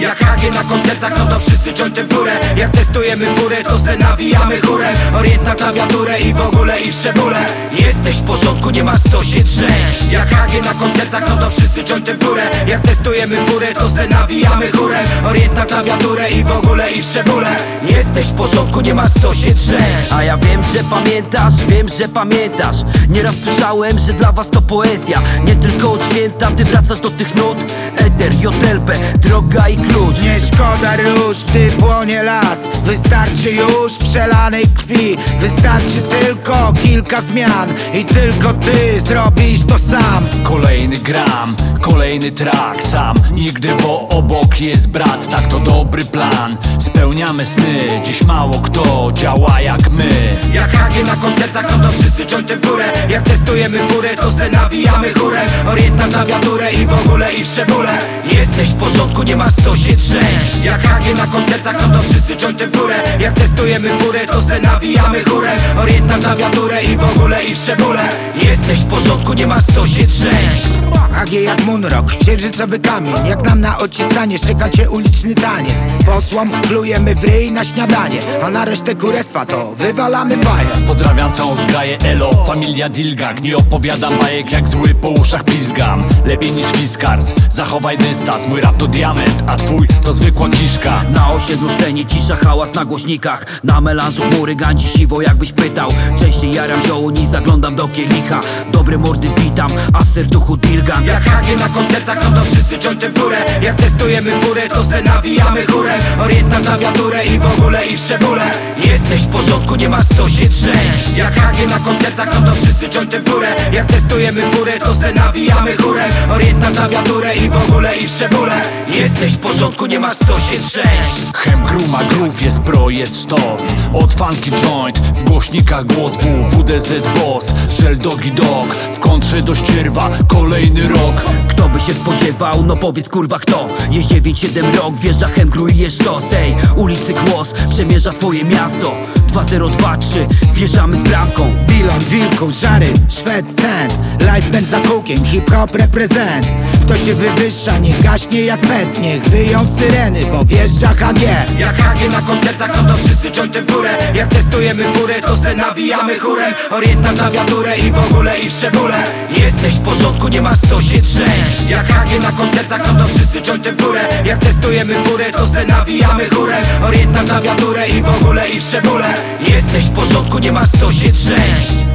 Jak HG na koncertach, no to wszyscy jointy w górę. Jak testujemy furę, to se nawijamy chórem. Orient na klawiaturę i w ogóle i w szczególe. Jesteś w porządku, nie masz co się trzęść. Jak HG na koncertach, no to wszyscy jointy w górę. Jak testujemy furę, to se nawijamy chórem. Orient na klawiaturę i w ogóle i w szczególe. Jesteś w porządku, nie masz co się trzęść. A ja wiem, że pamiętasz. Nieraz słyszałem, że dla was to poezja. Nie tylko od święta, ty wracasz do tych nut. Eter, JLP, droga i klucz. Nie szkoda róż, gdy płonie las. Wystarczy już przelanej krwi. Wystarczy tylko kilka zmian i tylko ty zrobisz to sam. Kolejny gram, kolejny track. Sam nigdy, bo obok jest brat. Tak, to dobry plan, spełniamy sny. Dziś mało kto działa jak my. Jak HG na koncertach, no to wszyscy jointy w górę. Jak testujemy furę, to se nawijamy chórem. Orient na klawiaturę i w ogóle i w szczególe. Jesteś w porządku, nie masz co się trzęść. Jak HG na koncertach, no to wszyscy jointy w górę. Jak testujemy furę, to se nawijamy chórem. Orient na klawiaturę i w ogóle i w szczególe. Jesteś w porządku, nie masz co się trzęść. HG jak Moonrock, księżycowy kamień. Jak nam na odciskanie czeka cię uliczny taniec. Posłom plujemy w ryj na śniadanie, a na resztę kurestwa to wywalamy faję. Pozdrawiam całą zgraję elo, familia Dilgag. Nie opowiadam bajek, jak zły po uszach pizgam. Lepiej niż Fiskars, zachowaj dystans. Mój rap to diament, a twój to zwykła kiszka. Na osiedlu w cenie cisza, hałas na głośnikach. Na melanżu chmury ganci siwo, jakbyś pytał. Częściej jaram zioło niż zaglądam do kielicha. Dobre mordy witam, a w serduchu Dilgang. Jak HG na koncertach, no to wszyscy jointy w górę. Jak testujemy furę, to se nawijamy chórem. Orient na klawiaturę i w ogóle i w szczególe. Jesteś w porządku, nie masz co się trzęść. Jak HG na koncertach, no to wszyscy jointy w górę. Jak testujemy furę, to se nawijamy chórem. Orient na klawiaturę i w ogóle i w szczególe. Jesteś w porządku, nie masz co się trzęść. Hem gruma, groove jest pro, jest sztos. Od funky joint, w głośnikach głos WDZ boss, Shell Doggy Dog. W kontrze do ścierwa, kolejny rok. Kto by się spodziewał, no powiedz kurwa kto. Jest 9-7 rok, wjeżdża Hemgru i jest sztos. Ej, ulicy głos, przemierza twoje miasto. 2023, wjeżdżamy z bramką. Bilon, Wilku, Żary, Szwed, Cent. Live band za kółkiem, hip-hop reprezent. Kto się wywyższa, nie gaśnie jak pęd. Niech wyją syreny, bo wjeżdża HG. Jak HG na koncertach, no to wszyscy jointy w górę. Jak testujemy furę, to se nawijamy chórem. Orient na klawiaturę i w ogóle i w szczególe. Jesteś w porządku, nie masz co się trzęść. Jak HG na koncertach, no to wszyscy jointy w górę. Jak testujemy furę, to se nawijamy chórem. Orient na klawiaturę i w ogóle i w szczególe. Jesteś w porządku, nie masz co się trzęść.